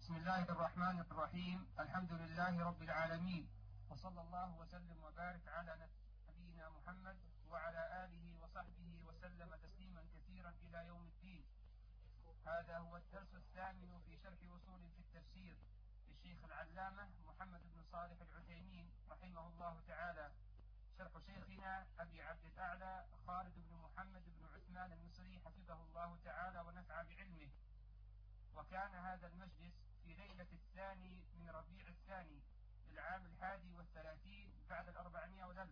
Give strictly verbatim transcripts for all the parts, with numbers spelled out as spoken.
بسم الله الرحمن الرحيم. الحمد لله رب العالمين، وصلى الله وسلم وبارك على نبينا محمد وعلى آله وصحبه وسلم تسليما كثيرا إلى يوم الدين. هذا هو الدرس الثامن في شرح أصول في التفسير للشيخ العلامة محمد بن صالح العثيمين رحمه الله تعالى، شرح شيخنا أبي عبد الأعلى خالد بن محمد بن عثمان المصري حفظه الله تعالى ونفع بعلمه. وكان هذا المجلس في ليلة الثاني من ربيع الثاني للعام الحادي والثلاثين بعد الأربعمائة والألف.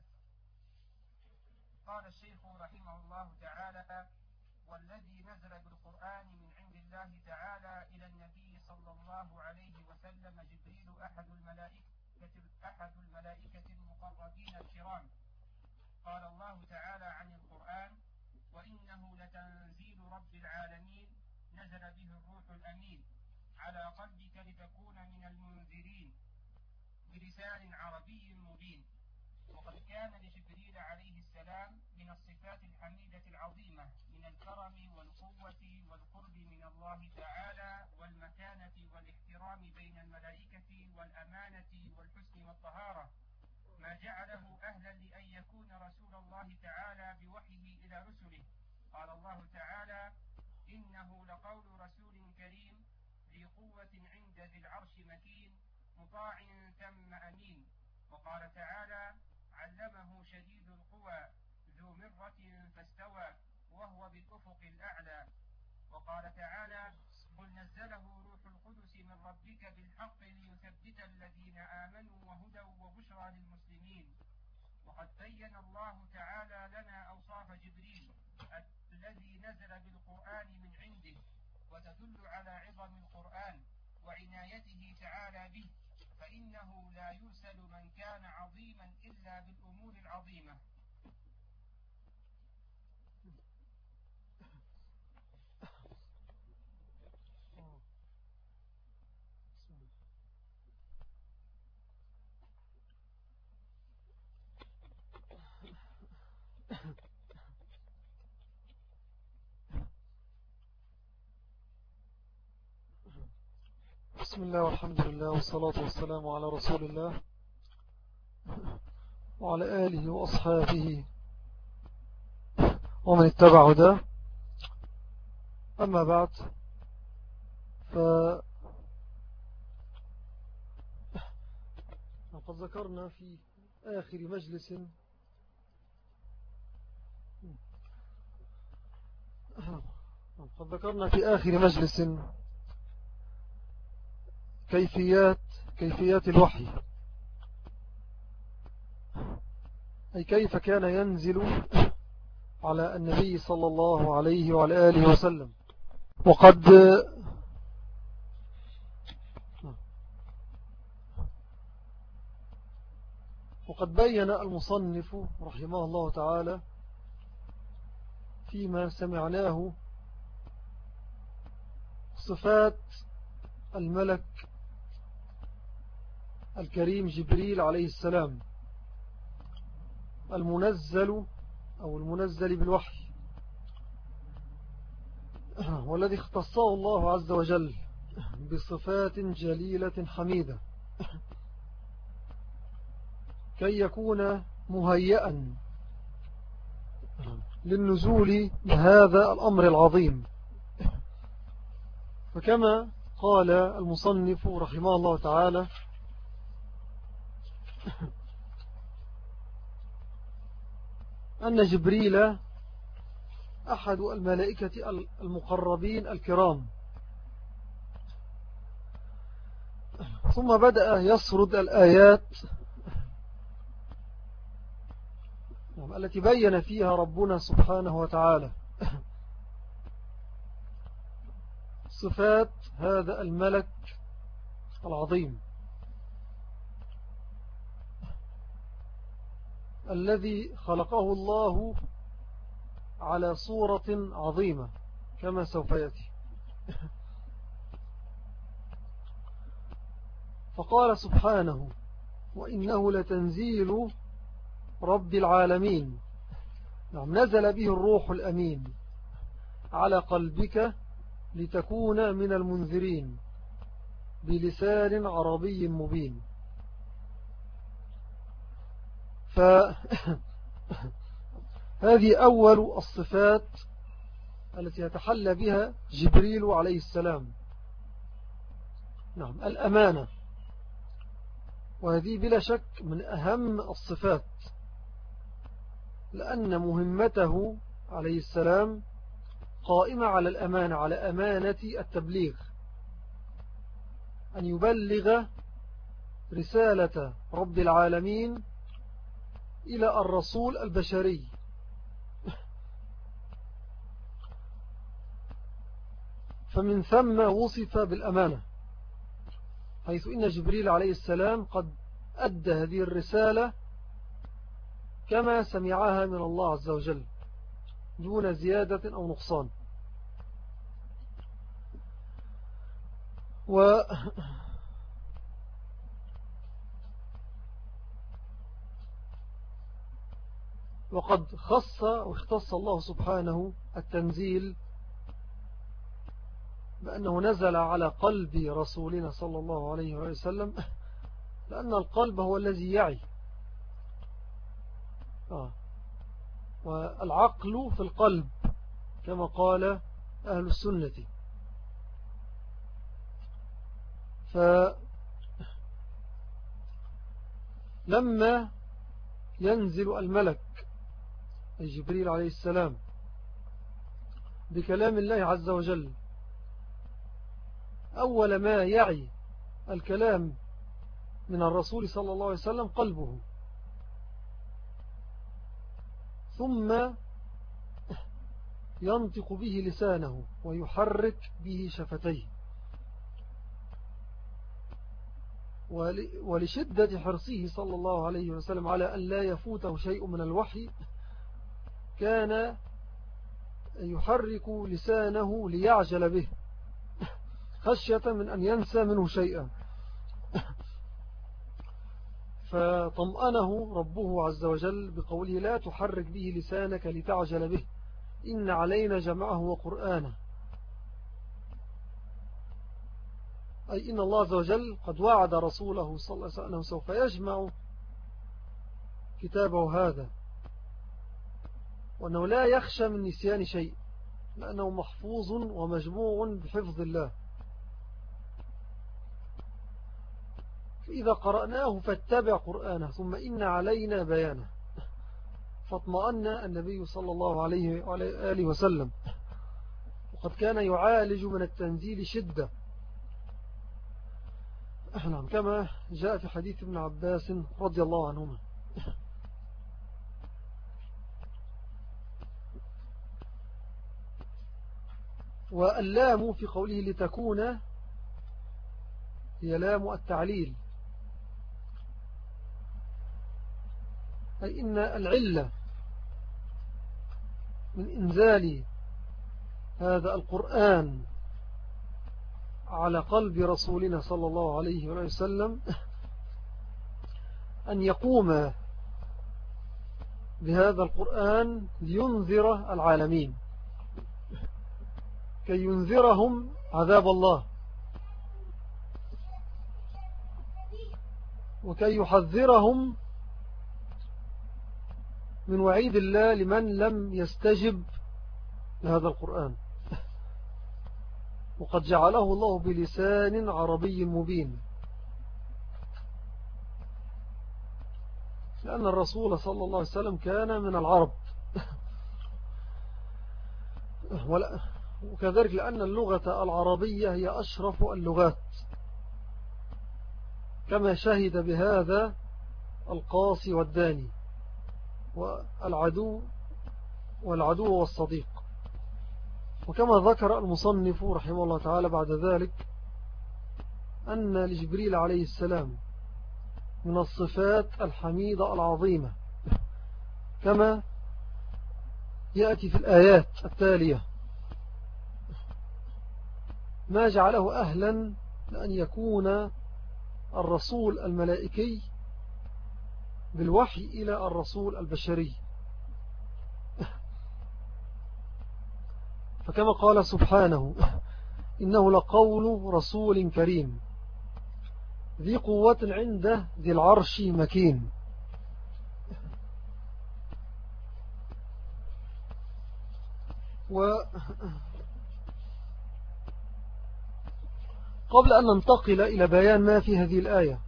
قال الشيخ رحمه الله تعالى: والذي نزل بالقرآن من عند الله تعالى إلى النبي صلى الله عليه وسلم جبريل أحد الملائكة, أحد الملائكة المقربين الكرام. قال الله تعالى عن القرآن: وإنه لتنزيل رب العالمين نزل به الروح الأمين على قلبك لتكون من المنذرين بلسان عربي مبين. وقد كان لجبريل عليه السلام من الصفات الحميدة العظيمة من الكرم والقوة والقرب من الله تعالى والمكانة والاحترام بين الملائكة والأمانة والحسن والطهارة، ما جعله أهلا لأن يكون رسول الله تعالى بوحيه إلى رسله. قال الله تعالى: إنه لقول رسول كريم ذي قوة عند ذي العرش مكين مطاع ثم أمين. وقال تعالى: علمه شديد القوى ذو مرة فاستوى وهو بالأفق الأعلى. وقال تعالى: قل نزله روح القدس من ربك بالحق ليثبت الذين آمنوا وهدى وبشرى للمسلمين. وقد بين الله تعالى لنا أوصاف جبريل الذي نزل بالقرآن من عنده، وتدل على عظم القرآن وعنايته تعالى به، فإنه لا يرسل من كان عظيما إلا بالأمور العظيمة. بسم الله والحمد لله والصلاة والسلام على رسول الله وعلى آله وأصحابه ومن اتبع هداه. أما بعد، فقد ذكرنا في آخر مجلس قد ذكرنا في آخر مجلس كيفيات كيفيات الوحي، أي كيف كان ينزل على النبي صلى الله عليه وعلى آله وسلم. وقد وقد بين المصنف رحمه الله تعالى فيما سمعناه صفات الملك الكريم جبريل عليه السلام المنزل أو المنزل بالوحي، والذي اختصه الله عز وجل بصفات جليلة حميدة كي يكون مهيئا للنزول بهذا الأمر العظيم. فكما قال المصنف رحمه الله تعالى: أن جبريل أحد الملائكة المقربين الكرام. ثم بدأ يسرد الآيات التي بين فيها ربنا سبحانه وتعالى صفات هذا الملك العظيم الذي خلقه الله على صورة عظيمة كما سوف يأتي. فقال سبحانه: وإنه لتنزيل رب العالمين، نعم، نزل به الروح الأمين على قلبك لتكون من المنذرين بلسان عربي مبين. فهذه أول الصفات التي يتحلى بها جبريل عليه السلام. نعم، الأمانة، وهذه بلا شك من أهم الصفات، لأن مهمته عليه السلام قائمة على الأمانة، على أمانة التبليغ، أن يبلغ رسالة رب العالمين إلى الرسول البشري. فمن ثم وصف بالأمانة، حيث إن جبريل عليه السلام قد أدى هذه الرسالة كما سمعها من الله عز وجل دون زيادة أو نقصان. و وقد خص واختص الله سبحانه التنزيل بأنه نزل على قلب رسولنا صلى الله عليه وسلم، لأن القلب هو الذي يعي، آه. والعقل في القلب كما قال أهل السنة. فلما ينزل الملك أي جبريل عليه السلام بكلام الله عز وجل، أول ما يعي الكلام من الرسول صلى الله عليه وسلم قلبه، ثم ينطق به لسانه ويحرك به شفتيه. ولشدة حرصه صلى الله عليه وسلم على أن لا يفوته شيء من الوحي كان يحرك لسانه ليعجل به خشية من أن ينسى منه شيئا، فطمأنه ربه عز وجل بقوله لا تحرك به لسانك لتعجل به إن علينا جمعه وقرآنه، أي إن الله عز وجل قد وعد رسوله صلى الله عليه وسلم أنه سوف يجمع كتابه هذا، وأنه لا يخشى من نسيان شيء لأنه محفوظ ومجموع بحفظ الله. فإذا قرأناه فاتبع قرآنه ثم إن علينا بيانه. فاطمأن النبي صلى الله عليه وآله وسلم، وقد كان يعالج من التنزيل شدة، كما جاء في حديث ابن عباس رضي الله عنهما. واللام في قوله لتكون هي لام التعليل، أي إن العلة من إنزال هذا القرآن على قلب رسولنا صلى الله عليه وسلم أن يقوم بهذا القرآن لينذر العالمين، كي ينذرهم عذاب الله وكي يحذرهم من وعيد الله لمن لم يستجب لهذا القرآن. وقد جعله الله بلسان عربي مبين، لأن الرسول صلى الله عليه وسلم كان من العرب، وكذلك لأن اللغة العربية هي أشرف اللغات، كما شهد بهذا القاصي والداني والعدو والعدو والصديق. وكما ذكر المصنف رحمه الله تعالى بعد ذلك أن لجبريل عليه السلام من الصفات الحميدة العظيمة كما يأتي في الآيات التالية، ما جعله أهلا لأن يكون الرسول الملائكي بالوحي إلى الرسول البشري. فكما قال سبحانه إنه لقول رسول كريم ذي قوة عند ذي العرش مكين. وقبل أن ننتقل إلى بيان ما في هذه الآية،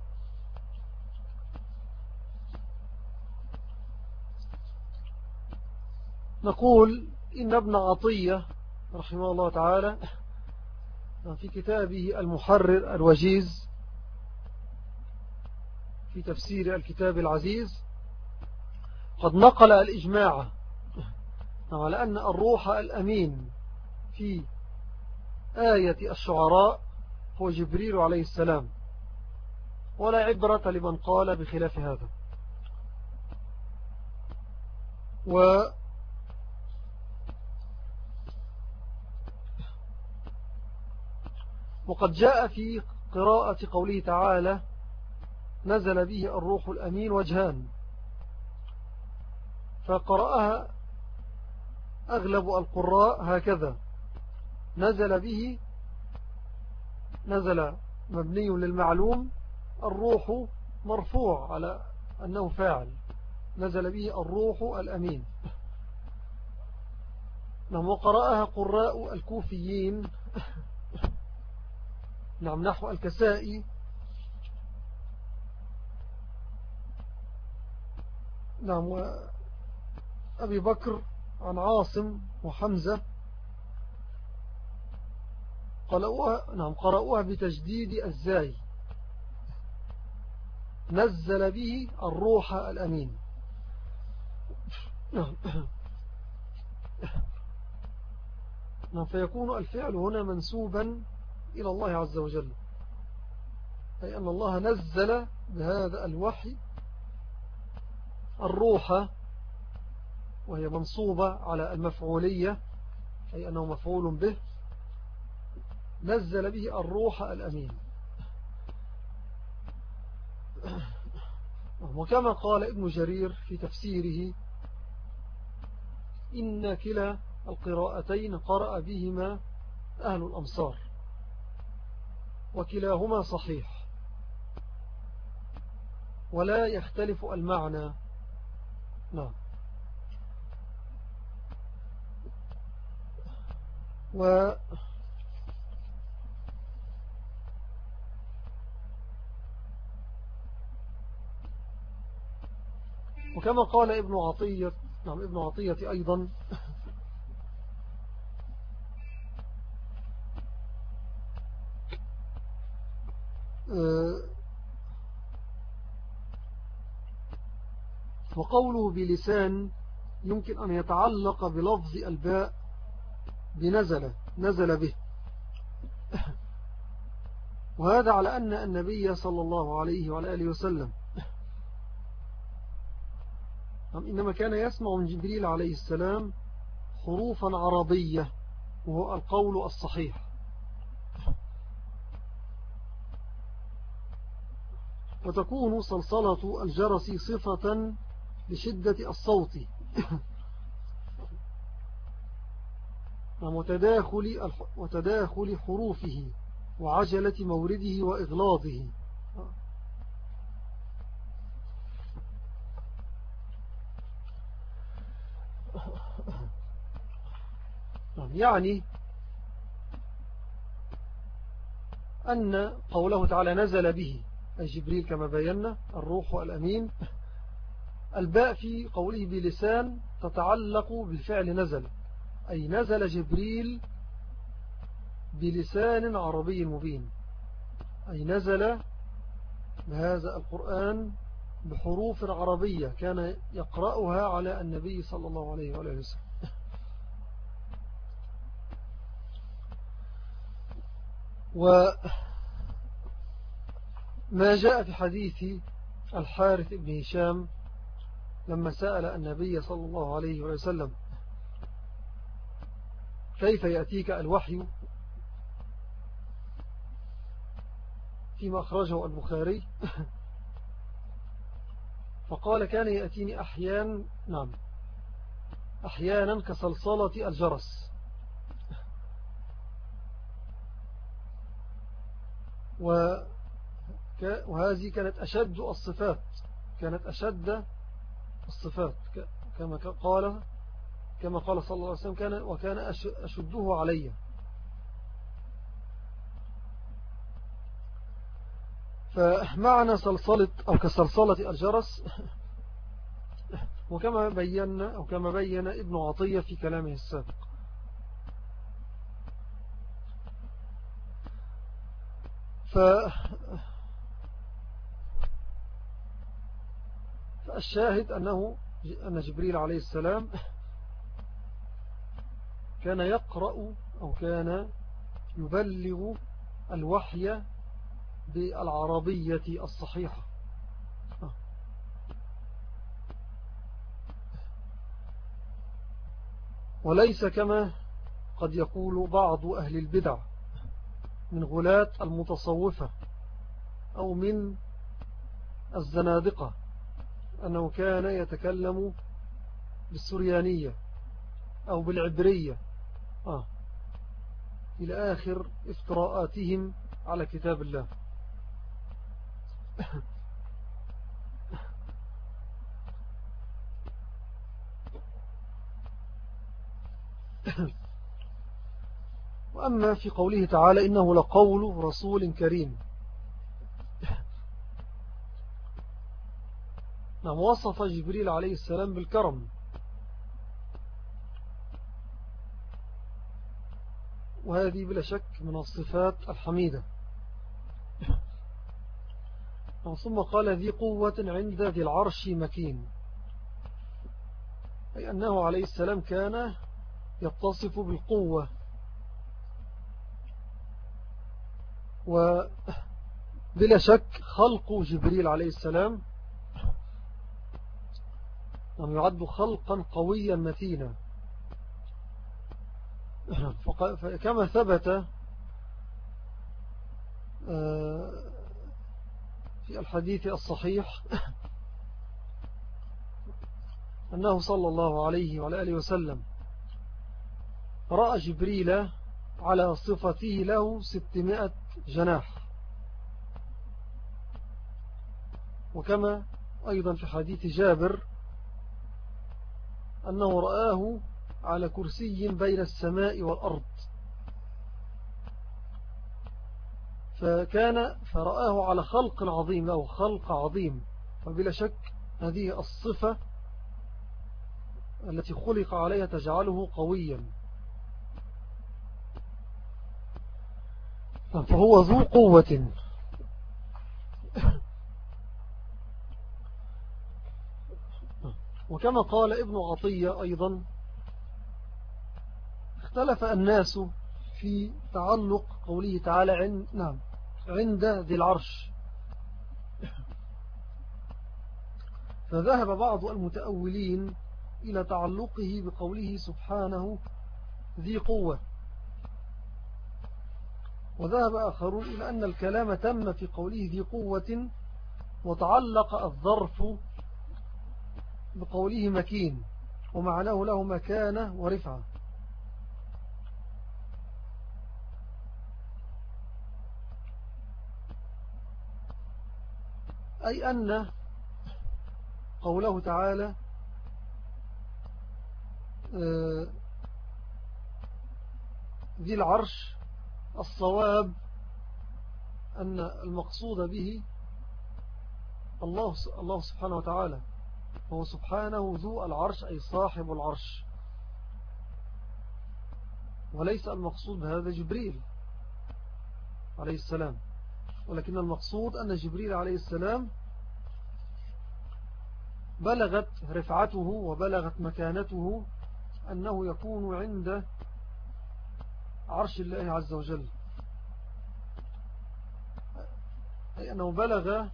نقول إن ابن عطية رحمه الله تعالى في كتابه المحرر الوجيز في تفسير الكتاب العزيز قد نقل الإجماع على أن الروح الأمين في آية الشعراء هو جبريل عليه السلام، ولا عبرة لمن قال بخلاف هذا. و وقد جاء في قراءة قوله تعالى نزل به الروح الأمين وجهان، فقرأها أغلب القراء هكذا: نزل به، نزل مبني للمعلوم، الروح مرفوع على أنه فاعل، نزل به الروح الأمين. نعم. وقرأها قراء الكوفيين نعم نحو الكسائي نعم وأبي بكر عن عاصم وحمزة قرأوها نعم قرأوها بتجديد الزاي، نزل به الروح الأمين. نعم. نعم. فيكون الفعل هنا منسوبا إلى الله عز وجل، أي أن الله نزل بهذا الوحي الروح، وهي منصوبة على المفعولية أي أنه مفعول به، نزل به الروح الأمين. وكما قال ابن جرير في تفسيره إن كلا القراءتين قرأ بهما أهل الأمصار وكلاهما صحيح ولا يختلف المعنى. نعم. و وكما قال ابن عطية نعم ابن عطية أيضا وقوله بلسان يمكن أن يتعلق بلفظ الباء بنزل، نزل به، وهذا على أن النبي صلى الله عليه وعلى آله وسلم إنما كان يسمع من جبريل عليه السلام حروفا عربية، وهو القول الصحيح. وتكون صلصلة الجرس صفة لشدة الصوت وتداخل, وتداخل حروفه وعجلة مورده وإغلاظه. يعني أن قوله تعالى نزل به أي جبريل كما بينا الروح الأمين، الباء في قوله بلسان تتعلق بالفعل نزل، أي نزل جبريل بلسان عربي مبين، أي نزل بهذا القرآن بحروف عربية كان يقرأها على النبي صلى الله عليه وآله وسلم. وما جاء في حديث الحارث بن هشام لما سأل النبي صلى الله عليه وسلم كيف يأتيك الوحي، فيما أخرجه البخاري، فقال كان يأتيني أحيانا نعم أحيانا كصلصلة الجرس، وهذه كانت أشد الصفات كانت أشد الصفات كما قال كما قال صلى الله عليه وسلم كان وكان أشده علي. فمعنى صلصلة أو كصلصلة الجرس وكما بينا أو كما بين ابن عطية في كلامه السابق. ف فالشاهد أنه أن جبريل عليه السلام كان يقرأ أو كان يبلغ الوحي بالعربية الصحيحة. وليس كما قد يقول بعض أهل البدع من غلاة المتصوفة أو من الزنادقة أنه كان يتكلم بالسريانية أو بالعبرية آه. إلى آخر افتراءاتهم على كتاب الله. وأما في قوله تعالى إنه لقول رسول كريم، نعم وصف جبريل عليه السلام بالكرم، وهذه بلا شك من الصفات الحميدة. ثم قال ذي قوة عند ذي العرش مكين، أي أنه عليه السلام كان يتصف بالقوة، وبلا شك خلق جبريل عليه السلام أن يعد خلقا قويا متينا، كما ثبت في الحديث الصحيح أنه صلى الله عليه وعلى آله وسلم رأى جبريل على صفته له ستمائة جناح، وكما أيضا في حديث جابر أنه رآه على كرسي بين السماء والأرض، فكان فرآه على خلق عظيم أو خلق عظيم. فبلا شك هذه الصفة التي خلق عليها تجعله قويا، فهو ذو قوة. وكما قال ابن عطية أيضا اختلف الناس في تعلق قوله تعالى عند, نعم عند ذي العرش، فذهب بعض المتأولين إلى تعلقه بقوله سبحانه ذي قوة، وذهب آخرون إلى أن الكلام تم في قوله ذي قوة وتعلق الظرف بقوله مكين، ومعناه له مكانة ورفعة. أي أن قوله تعالى ذي العرش الصواب أن المقصود به الله الله سبحانه وتعالى، هو سبحانه ذو العرش أي صاحب العرش، وليس المقصود بهذا جبريل عليه السلام، ولكن المقصود أن جبريل عليه السلام بلغت رفعته وبلغت مكانته أنه يكون عند عرش الله عز وجل، أي أنه بلغ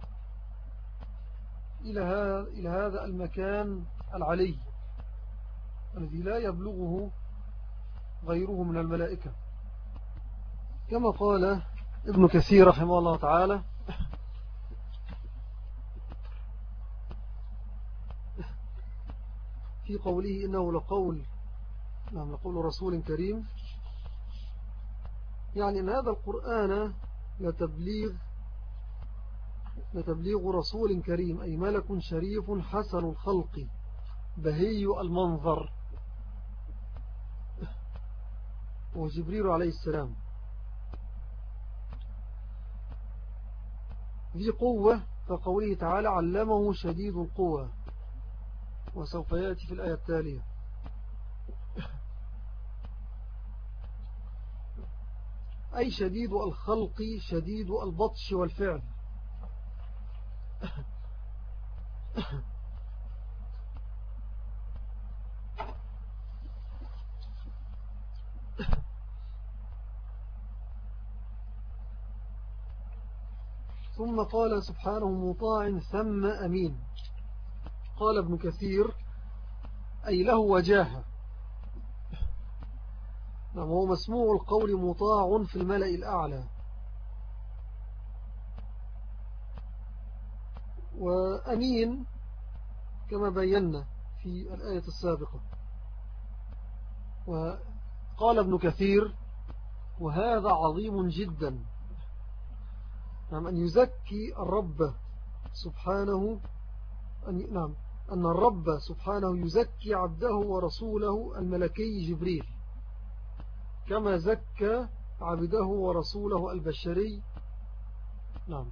إلى هذا المكان العلي الذي لا يبلغه غيره من الملائكة، كما قال ابن كثير رحمه الله تعالى في قوله إنه لقول نعم لقول رسول كريم، يعني أن هذا القرآن لتبليغ لتبليغ رسول كريم أي ملك شريف حسن الخلق بهي المنظر وجبريل عليه السلام ذي قوة فقوله تعالى علمه شديد القوة وسوف يأتي في الآية التالية أي شديد الخلق شديد البطش والفعل ثم قال سبحانه مطاع ثم أمين قال ابن كثير أي له وجاهة نعم هو مسموع القول مطاع في الملأ الأعلى وأمين كما بينا في الآية السابقة وقال ابن كثير وهذا عظيم جدا نعم أن يزكي الرب سبحانه أن نعم أن الرب سبحانه يزكي عبده ورسوله الملكي جبريل كما زكى عبده ورسوله البشري نعم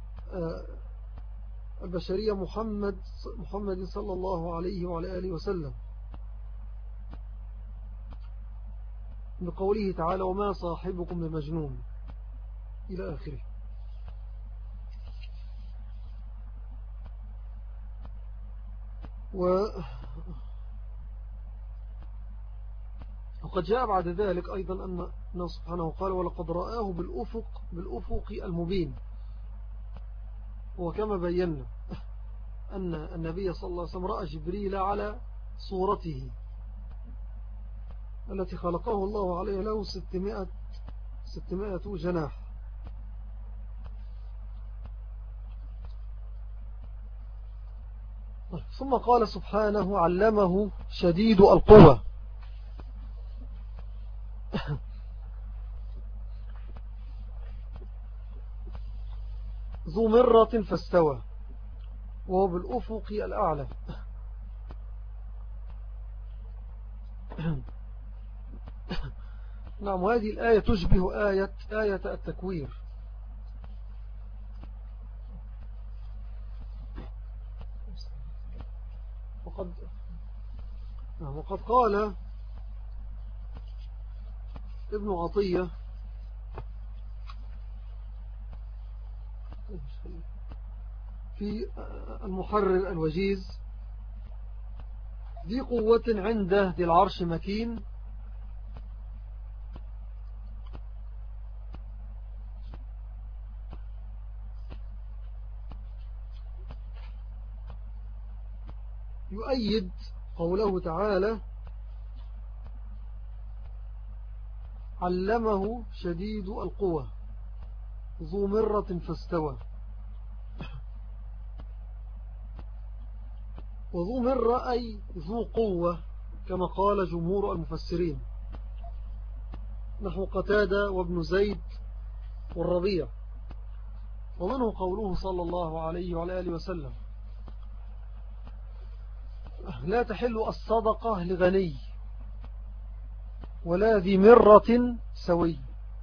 البشرية محمد محمد صلى الله عليه وعلى آله وسلم بقوله تعالى وما صاحبكم بمجنون إلى آخره و وقد جاء بعد ذلك أيضا أن سبحانه قال ولقد رآه بالأفق, بالأفق المبين وكما بينا أن النبي صلى الله عليه وسلم رأى جبريل على صورته التي خلقه الله عليه له ستمائة, ستمائة جناح ثم قال سبحانه علمه شديد القوة ذو مرة فاستوى وهو بالأفق الأعلى نعم هذه الآية تشبه آية, آية التكوير وقد, نعم وقد قال ابن عطية في المحرر الوجيز ذي قوة عنده ذي العرش مكين يؤيد قوله تعالى علمه شديد القوة ذو مرة فاستوى وذو مرة أي ذو قوة كما قال جمهور المفسرين نحو قتادة وابن زيد والربيع ومنه قوله صلى الله عليه وعلى آله وسلم لا تحل الصدقة لغني ولا ذي مرة سوي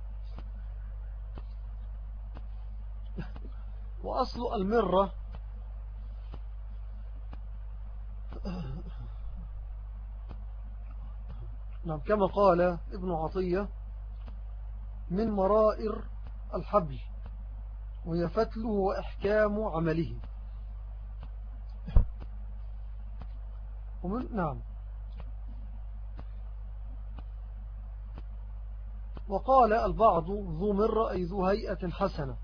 وأصل المرة نعم كما قال ابن عطية من مرائر الحبل وهي فتله وإحكام عمله ومن نعم وقال البعض ذو مرة أي ذو هيئة حسنة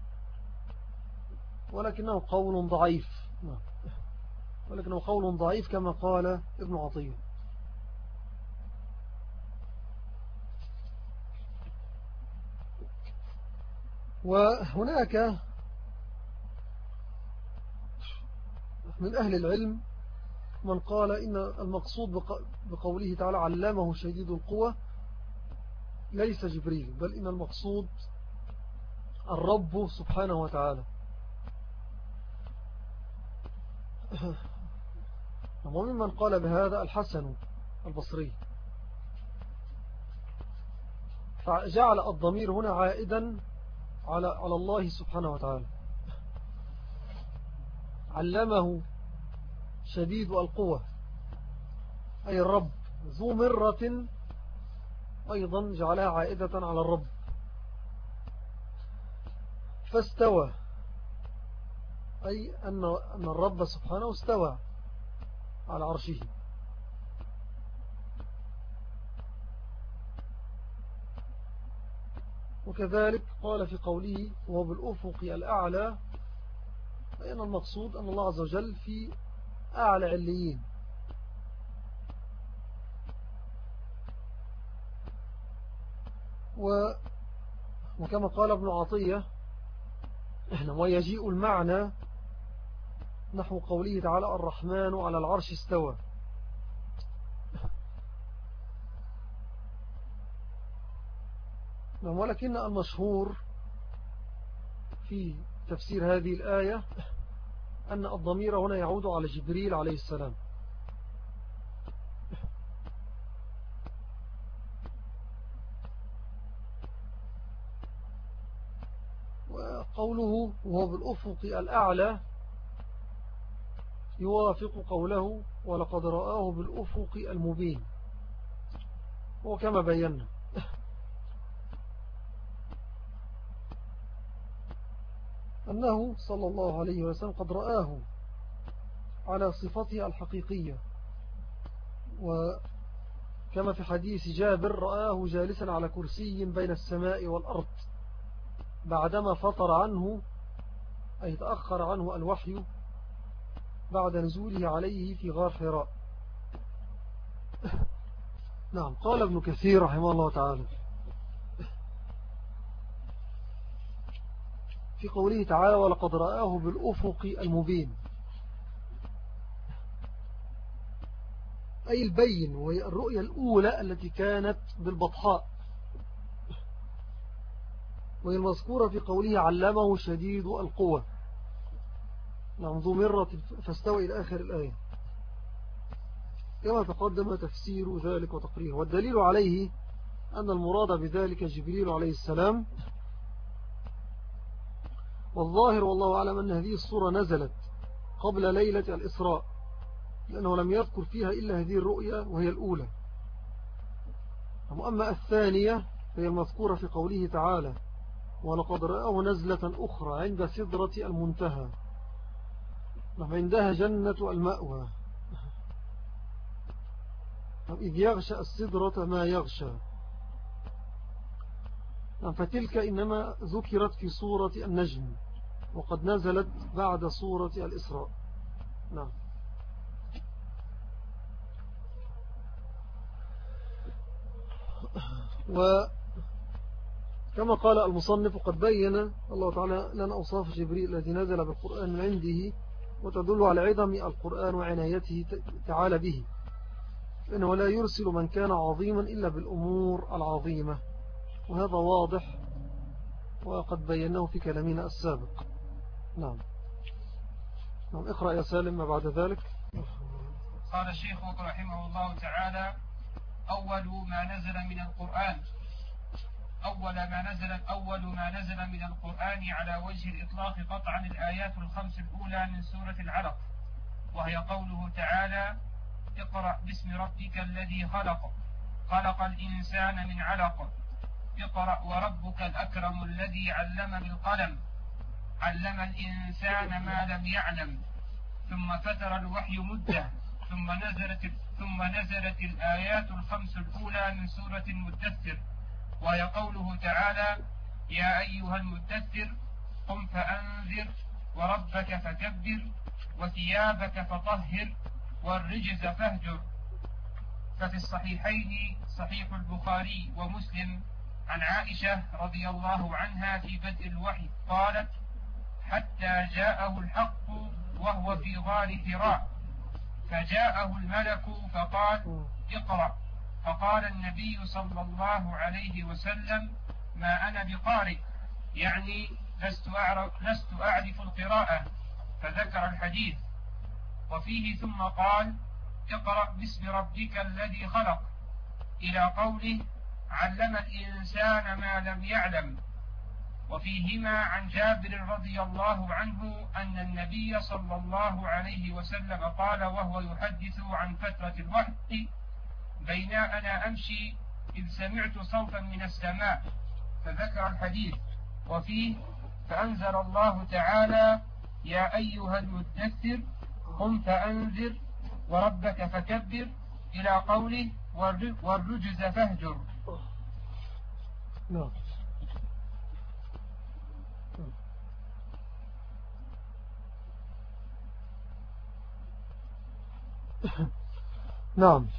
ولكنه قول ضعيف ولكنه قول ضعيف كما قال ابن عطية وهناك من أهل العلم من قال إن المقصود بقوله تعالى علمه شديد القوة ليس جبريل بل إن المقصود الرب سبحانه وتعالى وممن قال بهذا الحسن البصري، فجعل الضمير هنا عائدا على على الله سبحانه وتعالى. علمه شديد القوة أي الرب، ذو مرة أيضا جعلها عائدة على الرب. فاستوى أي أن أن الرب سبحانه استوى على عرشه. وكذلك قال في قوله وهو بالأفق الأعلى، فإن المقصود أن الله عز وجل في أعلى عليين. و وكما قال ابن عطية ويجيء المعنى نحو قوله تعالى الرحمن على العرش استوى. ولكن المشهور في تفسير هذه الآية أن الضمير هنا يعود على جبريل عليه السلام. وقوله وهو بالأفق الأعلى يوافق قوله ولقد رآه بالأفق المبين، وكما بينا أنه صلى الله عليه وسلم قد رآه على صفته الحقيقية، وكما في حديث جابر رآه جالسا على كرسي بين السماء والأرض بعدما فطر عنه أي تأخر عنه الوحي بعد نزوله عليه في غار حراء. نعم. قال ابن كثير رحمه الله تعالى في قوله تعالى ولقد رآه بالأفق المبين أي البين، وهي الرؤية الأولى التي كانت بالبطحاء، وهي المذكورة في قوله علمه شديد القوة. نعم ذو مرة فاستوى إلى آخر الآية كما تقدم تفسير ذلك وتقريره. والدليل عليه أن المراد بذلك جبريل عليه السلام. والظاهر والله أعلم أن هذه الصورة نزلت قبل ليلة الإسراء، لأنه لم يذكر فيها إلا هذه الرؤية وهي الأولى. أما الثانية فهي المذكورة في قوله تعالى ولقد رآه نزلة أخرى عند سدرة المنتهى، عندها جنة المأوى، إذ يغشى السدرة ما يغشى. فتلك إنما ذكرت في سورة النجم، وقد نزلت بعد سورة الإسراء. نعم. وكما قال المصنف قد بين الله تعالى لنا أوصاف جبريل الذي نزل بالقرآن من عنده، وتدل على عظم القرآن وعنايته تعالى به، فإنه لا يرسل من كان عظيما إلا بالأمور العظيمة، وهذا واضح وقد بيناه في كلامنا السابق. نعم. نعم. اقرأ يا سالم ما بعد ذلك. قال الشيخ رحمه الله تعالى أول ما نزل من القرآن أول ما نزل أول ما نزل من القرآن على وجه الإطلاق قطعا الآيات الخمس الأولى من سورة العلق، وهي قوله تعالى اقرأ باسم ربك الذي خلق خلق الإنسان من علق اقرأ وربك الأكرم الذي علم بالقلم علم الإنسان ما لم يعلم. ثم فتر الوحي مدة ثم نزلت ثم نزلت الآيات الخمس الأولى من سورة المدثر، وهي قوله تعالى يا أيها المدثر قم فأنذر وربك فكبر وثيابك فطهر والرجز فاهجر. ففي الصحيحين صحيح البخاري ومسلم عن عائشة رضي الله عنها في بدء الوحي قالت حتى جاءه الحق وهو في غار حراء فجاءه الملك فقال اقرأ، فقال النبي صلى الله عليه وسلم ما أنا بقارئ، يعني لست أعرف, لست أعرف القراءة، فذكر الحديث. وفيه ثم قال اقرأ باسم ربك الذي خلق إلى قوله علم الإنسان ما لم يعلم. وفيهما عن جابر رضي الله عنه أن النبي صلى الله عليه وسلم قال وهو يحدث عن فترة الوحي بين أنا أمشي إذ سمعت صوتا من السماء فذكر الحديث. وفيه فأنزل الله تعالى يا أيها المدثر قم فأنذر وربك فكبر إلى قوله والرجز فاهجر. نعم. نعم.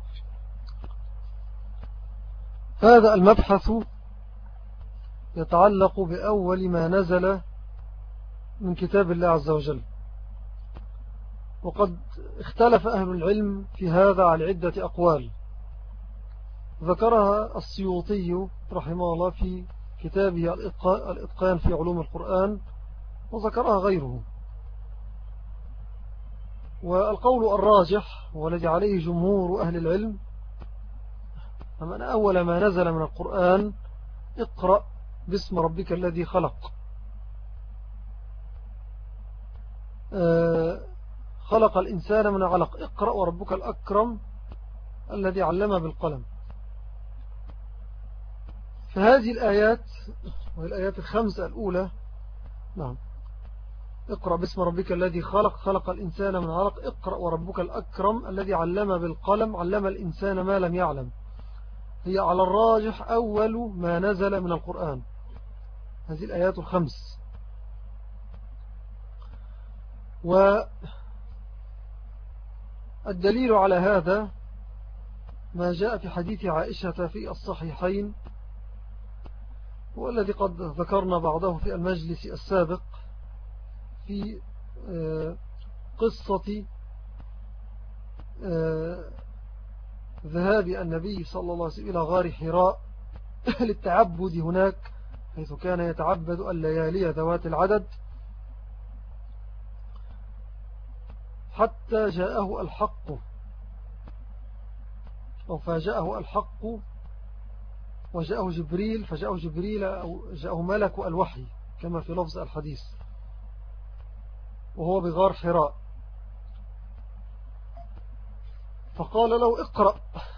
هذا المبحث يتعلق بأول ما نزل من كتاب الله عز وجل، وقد اختلف أهل العلم في هذا على عدة أقوال ذكرها السيوطي رحمه الله في كتابه الإتقان في علوم القرآن، وذكرها غيره. والقول الراجح والذي عليه جمهور أهل العلم أن أول ما نزل من القرآن اقرأ باسم ربك الذي خلق. آه خلق الإنسان من علق اقرأ وربك الأكرم الذي علم بالقلم. فهذه الآيات وهي الآيات الخمسة الأولى، نعم، اقرأ باسم ربك الذي خلق خلق الإنسان من علق اقرأ وربك الأكرم الذي علم بالقلم علم الإنسان ما لم يعلم، هي على الراجح أول ما نزل من القرآن، هذه الآيات الخمس. والدليل على هذا ما جاء في حديث عائشة في الصحيحين، والذي قد ذكرنا بعضه في المجلس السابق في قصة ذهاب النبي صلى الله عليه وسلم إلى غار حراء للتعبد هناك، حيث كان يتعبد الليالي ذوات العدد، حتى جاءه الحق أو فاجأه الحق وجاءه جبريل فجاءه جبريل أو جاءه ملك الوحي كما في لفظ الحديث، وهو بغار حراء، فقال له اقرأ،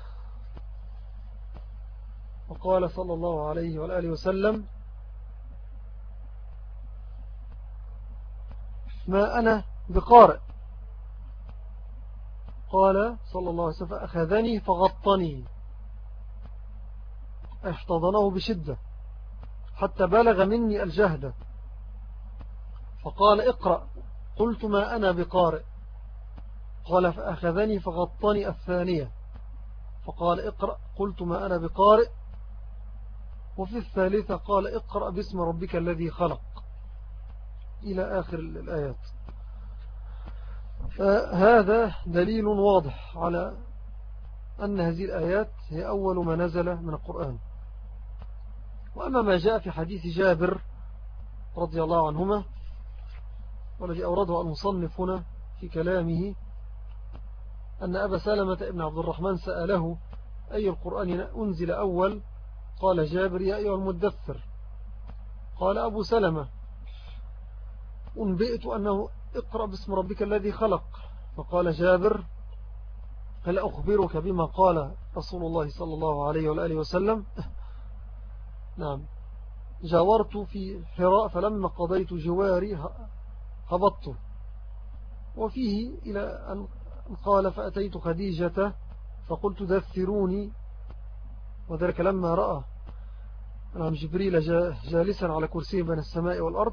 وقال صلى الله عليه وآله وسلم ما أنا بقارئ. قال صلى الله عليه وسلم فأخذني فغطني، احتضنه بشدة حتى بلغ مني الجهد، فقال اقرأ، قلت ما أنا بقارئ. قال فأخذني فغطني الثانية، فقال اقرأ، قلت ما أنا بقارئ. وفي الثالثة قال اقرأ باسم ربك الذي خلق، إلى آخر الآيات. فهذا دليل واضح على أن هذه الآيات هي أول ما نزل من القرآن. وأما ما جاء في حديث جابر رضي الله عنهما والذي أورده المصنف هنا في كلامه، أن أبا سلمة ابن عبد الرحمن سأله أي القرآن أنزل أول؟ قال جابر يا أيها المدثر. قال أبو سلمة أنبئت أنه اقرأ باسم ربك الذي خلق. فقال جابر هل أخبرك بما قال رسول الله صلى الله عليه وآله وسلم؟ نعم، جاورت في حراء فلما قضيت جواري هبطت. وفيه إلى أن قال فأتيت خديجة فقلت دثروني، وذلك لما رأى نعم جبريل جالسا على كرسي بين السماء والأرض،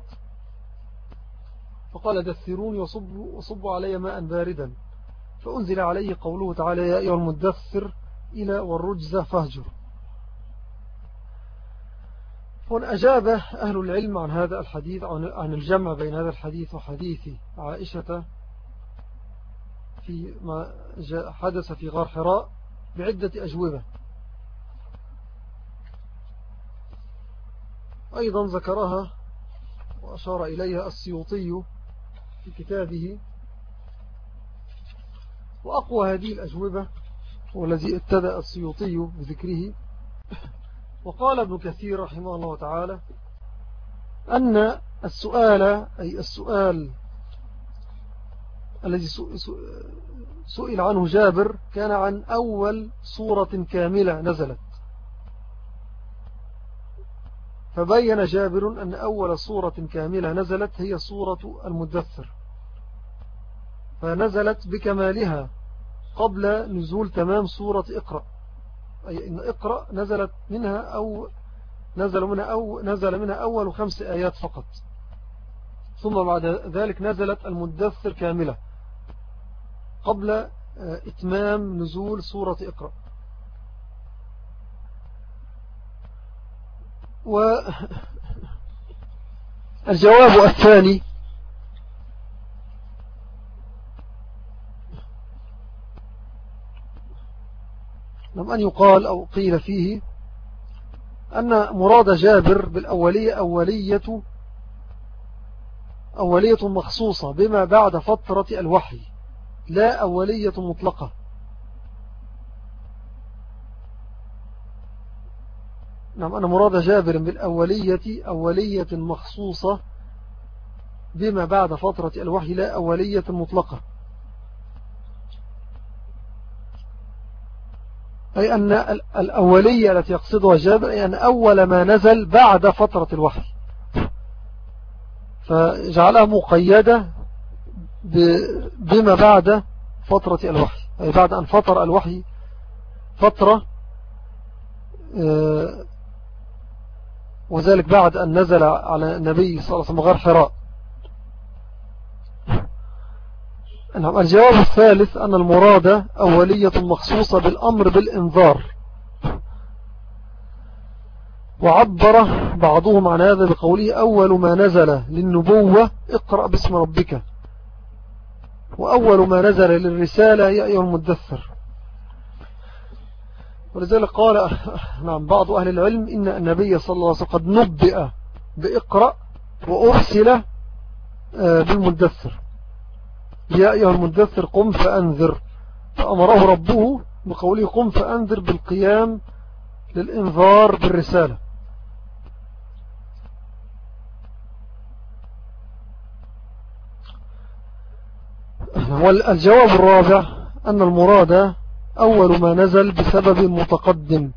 فقال دثروني وصبوا, وصبوا علي ماء باردا، فأنزل عليه قوله تعالى يا أيها المدثر إلى والرجز فاهجر. هنا أجاب أهل العلم عن هذا الحديث، عن الجمع بين هذا الحديث وحديث عائشة في ما حدث في غار حراء بعدة أجوبة. أيضا ذكرها وأشار إليها السيوطي في كتابه وأقوى هذه الأجوبة والذي ابتدأ السيوطي بذكره، وقال ابن كثير رحمه الله تعالى أن السؤال أي السؤال الذي سئل عنه جابر كان عن أول سورة كاملة نزلت، فبين جابر أن أول سورة كاملة نزلت هي سورة المدثر، فنزلت بكمالها قبل نزول تمام سورة اقرأ، أي إن اقرأ نزلت منها أو نزل منها أو نزل منها أول خمس آيات فقط، ثم بعد ذلك نزلت المدثر كاملة قبل إتمام نزول سورة اقرأ. والجواب الثاني لم أن يقال أو قيل فيه أن مراد جابر بالأولية أولية أولية مخصوصة بما بعد فترة الوحي، لا أولية مطلقة. نعم، أن مراد جابر بالأولية أولية مخصوصة بما بعد فترة الوحي، لا أولية مطلقة، أي أن الأولية التي يقصدها جابر أي أن أول ما نزل بعد فترة الوحي، فجعلها مقيدة بما بعد فترة الوحي، أي بعد أن فتر الوحي فترة، وذلك بعد أن نزل على النبي صلى الله عليه وسلم غار حراء. الجواب الثالث أن المراد أولية مخصوصة بالأمر بالإنذار، وعبر بعضهم عن هذا بقوله أول ما نزل للنبوة اقرأ باسم ربك، وأول ما نزل للرسالة يا أيها المدثر. ولذلك قال نعم بعض أهل العلم إن النبي صلى الله عليه وسلم قد نبئ بإقرأ وأرسل بالمدثر، يا أيها المدثر قم فأنذر، فأمره ربه بقوله قم فأنذر بالقيام للإنذار بالرسالة. والجواب الرابع أن المراد أول ما نزل بسبب متقدم،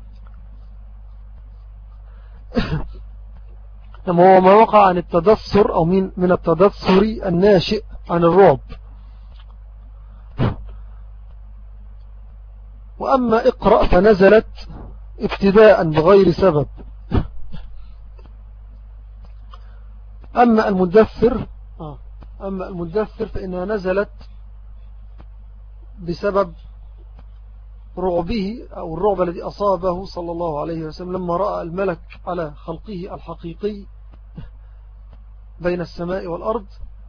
لما هو ما وقع عن التدثر أو من, من التدثر الناشئ عن الرعب. وأما اقرأ فنزلت ابتداء بغير سبب. أما المدثر أما المدثر فإنها نزلت بسبب رعبه أو الرعب الذي أصابه صلى الله عليه وسلم لما رأى الملك على خلقه الحقيقي بين السماء والأرض،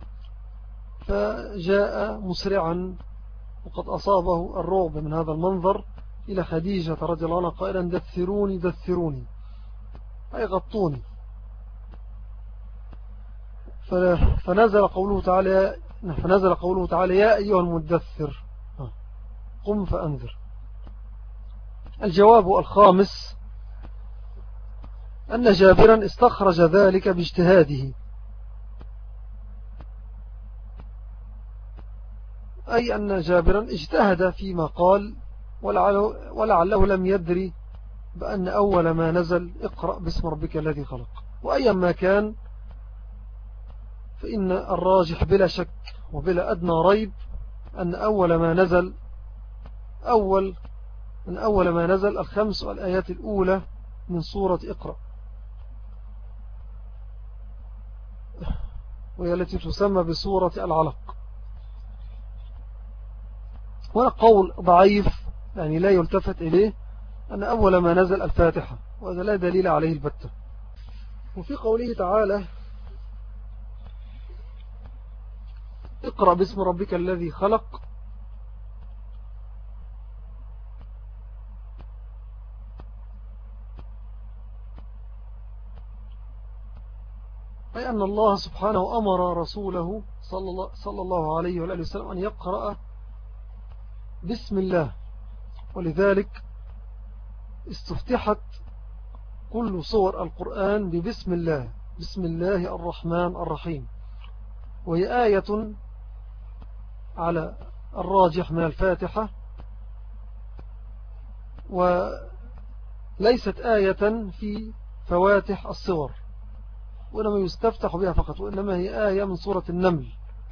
فجاء مسرعا وقد أصابه الرعب من هذا المنظر إلى خديجة رضي الله عنها قائلا دثروني دثروني أي غطوني. فنزل قوله تعالى فنزل قوله تعالى يا أيها المدثر قم فأنذر. الجواب الخامس أن جابرا استخرج ذلك باجتهاده، أي أن جابرا اجتهد فيما قال ولعله, ولعله لم يدري بأن أول ما نزل اقرأ باسم ربك الذي خلق. وأيا ما كان فإن الراجح بلا شك وبلا أدنى ريب أن أول ما نزل أول من أول ما نزل الخمس والآيات الأولى من سورة اقرأ، وهي التي تسمى بسورة العلق. ولا قول ضعيف يعني لا يلتفت إليه أن أول ما نزل الفاتحة، وهذا لا دليل عليه البتة. وفي قوله تعالى اقرأ باسم ربك الذي خلق، أي أن الله سبحانه أمر رسوله صلى الله عليه وآله وسلم أن يقرأ بسم الله، ولذلك استفتحت كل صور القرآن ببسم الله، بسم الله الرحمن الرحيم، وهي آية على الراجح من الفاتحة، وليست آية في فواتح الصور، وإنما يستفتح بها فقط، وإنما هي آية من سورة النمل،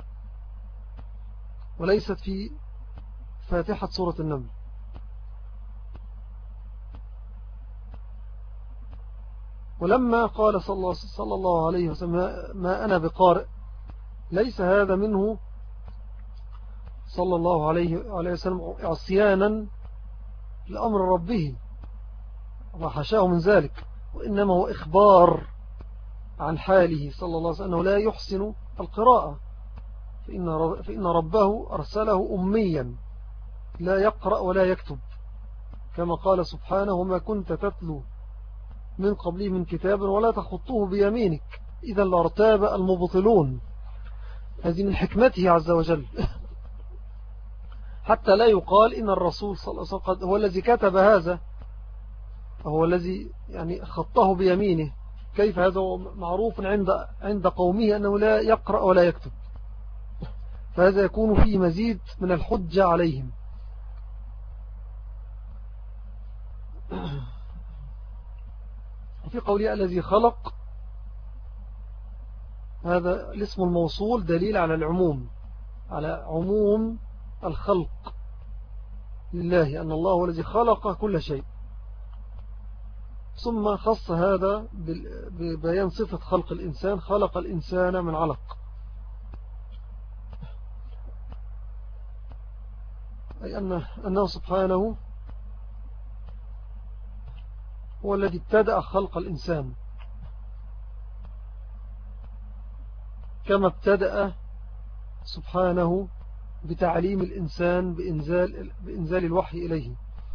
وليست في فاتحة سورة النمل. ولما قال صلى الله عليه وسلم ما أنا بقارئ، ليس هذا منه صلى الله عليه وسلم عصيانا لأمر ربه وحشاه من ذلك، وإنما هو إخبار عن حاله صلى الله عليه وسلم أنه لا يحسن القراءة، فإن ربه أرسله أميا لا يقرأ ولا يكتب، كما قال سبحانه وما كنت تتلو من قبله من كتاب ولا تخطوه بيمينك إذا لارتاب المبطلون. هذه من حكمته عز وجل حتى لا يقال إن الرسول صلى الله عليه وسلم هو الذي كتب هذا، هو الذي يعني خطه بيمينه، كيف هذا معروف عند عند قومه أنه لا يقرأ ولا يكتب، فهذا يكون فيه مزيد من الحجة عليهم. وفي قوله الذي خلق، هذا الاسم الموصول دليل على العموم، على عموم الخلق لله، أن الله هو الذي خلق كل شيء، ثم خص هذا ببيان صفة خلق الإنسان، خلق الإنسان من علق، أي أن أنه سبحانه هو الذي ابتدأ خلق الإنسان، كما ابتدأ سبحانه بتعليم الإنسان بإنزال, بإنزال الوحي إليه.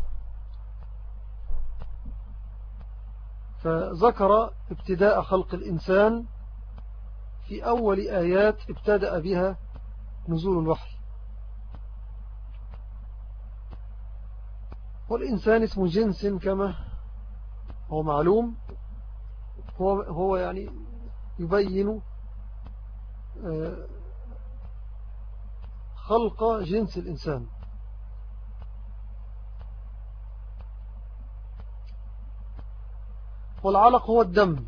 فذكر ابتداء خلق الإنسان في أول آيات ابتدأ بها نزول الوحي. والإنسان اسم جنس كما هو معلوم، هو, هو يعني يبين خلق جنس الإنسان. والعلق هو الدم،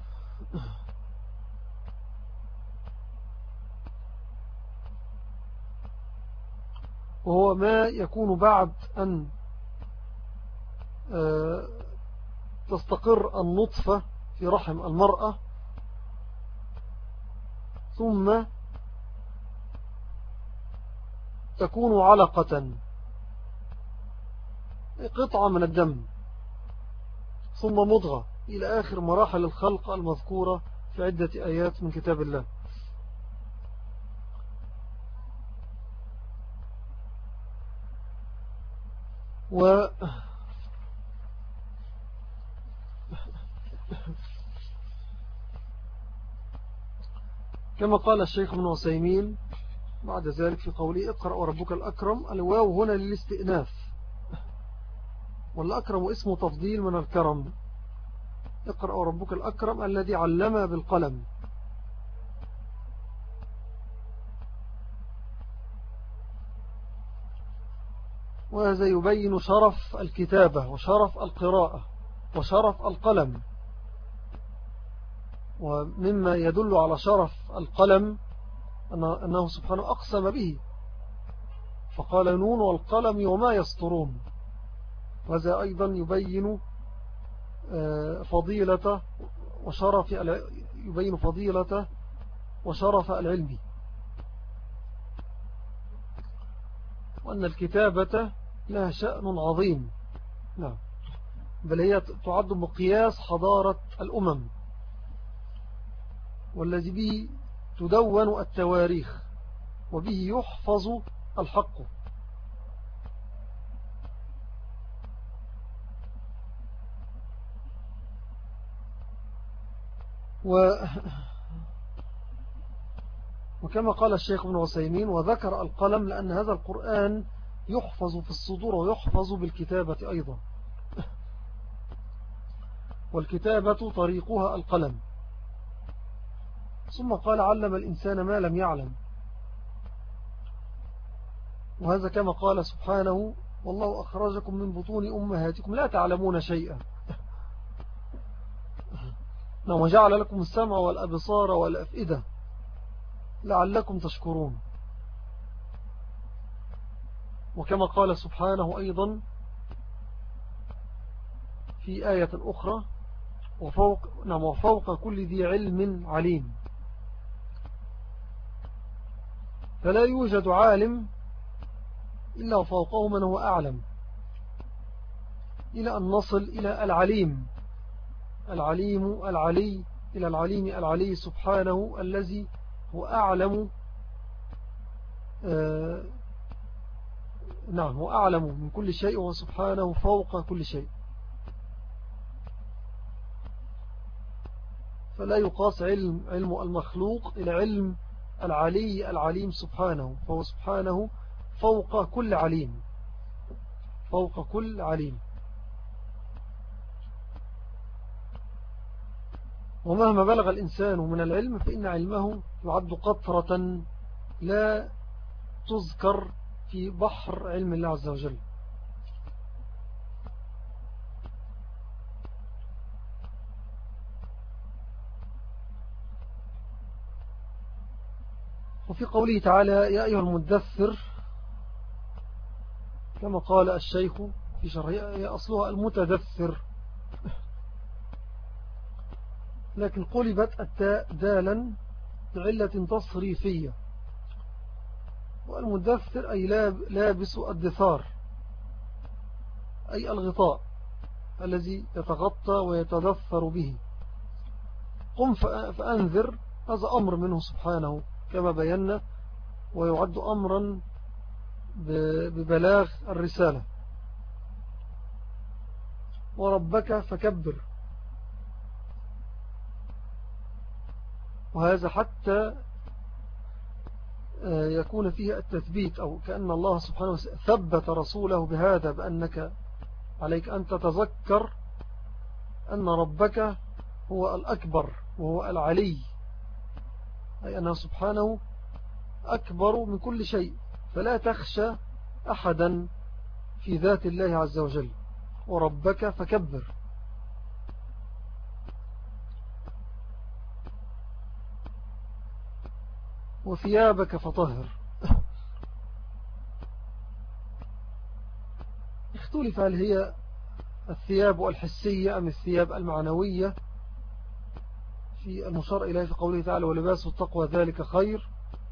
وهو ما يكون بعد أن تستقر النطفة في رحم المرأة، ثم تكون علقة قطعة من الدم، ثم مضغة، إلى آخر مراحل الخلق المذكورة في عدة آيات من كتاب الله. و كما قال الشيخ ابن عثيمين بعد ذلك في قوله اقرأ وربك الأكرم، الواو هنا للاستئناف، والأكرم اسم تفضيل من الكرم. اقرأ وربك الأكرم الذي علم بالقلم. وهذا يبين شرف الكتابة وشرف القراءة وشرف القلم. ومما يدل على شرف القلم أنه سبحانه أقسم به، فقال نون والقلم وما يسطرون. وهذا أيضا يبين فضيلة وشرف يبين فضيلة وشرف العلم، وأن الكتابة لها شأن عظيم. نعم، بل هي تعد مقياس حضارة الأمم، والذي به تدون التواريخ وبه يحفظ الحق. و وكما قال الشيخ ابن عثيمين وذكر القلم لأن هذا القرآن يحفظ في الصدور ويحفظ بالكتابة أيضا. والكتابة طريقها القلم. ثم قال علم الإنسان ما لم يعلم، وهذا كما قال سبحانه والله أخرجكم من بطون أمهاتكم لا تعلمون شيئا وجعل لكم السمع والأبصار والأفئدة لعلكم تشكرون. وكما قال سبحانه أيضا في آية أخرى وفوق, نعم وفوق كل ذي علم عليم. فلا يوجد عالم إلا فوقه من هو أعلم، إلى أن نصل إلى العليم العليم العلي إلى العليم العلي سبحانه الذي هو أعلم آه نعم هو أعلم من كل شيء وسبحانه فوق كل شيء. فلا يقاس علم, علم المخلوق إلى علم العلي العليم سبحانه، فهو سبحانه فوق كل عليم فوق كل عليم. ومهما بلغ الإنسان من العلم فإن علمه يعد قطرة لا تذكر في بحر علم الله عز وجل. وفي قوله تعالى يا أيها المدثر كما قال الشيخ في شرحه أصلها المتدثر، لكن قلبت التاء دالا بعلة تصريفية. والمدثر أي لابس الدثار أي الغطاء الذي يتغطى ويتدثر به. قم فأنذر، هذا أمر منه سبحانه كما بينا، ويعد أمرا ببلاغ الرسالة. وربك فكبر، وهذا حتى يكون فيه التثبيت، أو كأن الله سبحانه ثبت رسوله بهذا، بأنك عليك أن تتذكر أن ربك هو الأكبر وهو العلي، أي أنه سبحانه أكبر من كل شيء، فلا تخشى أحدا في ذات الله عز وجل. وربك فكبر. وثيابك فطهر. اختلف هل هي الثياب الحسية أم الثياب المعنوية في المشار إليه في قوله تعالى ولباس التقوى ذلك خير.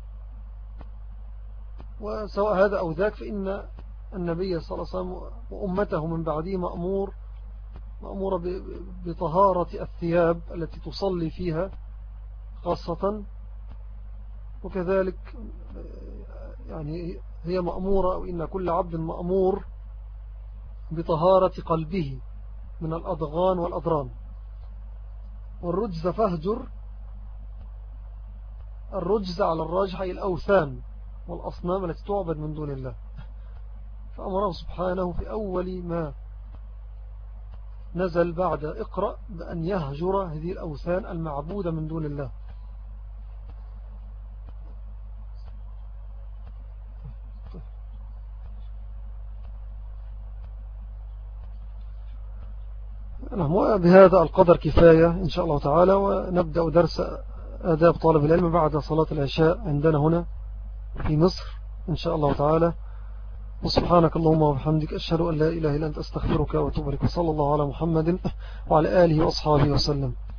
وسواء هذا أو ذاك فإن النبي صلى الله عليه وسلم وأمته من بعده مأمور مأمورة بطهارة الثياب التي تصلي فيها خاصة، وكذلك يعني هي مأمورة، وإن كل عبد مأمور بطهارة قلبه من الأضغان والأضران. والرجز فهجر، الرجز على الراجح أي الأوثان والأصنام التي تعبد من دون الله. فأمره سبحانه في أول ما نزل بعد اقرأ بأن يهجر هذه الأوثان المعبودة من دون الله. بهذا القدر كفاية إن شاء الله تعالى، ونبدأ درس آداب طالب العلم بعد صلاة العشاء عندنا هنا في مصر إن شاء الله تعالى. وسبحانك اللهم وبحمدك أشهد أن لا إله إلا أنت أستغفرك وأتوب إليك. وصلى الله على محمد وعلى آله وأصحابه وسلم.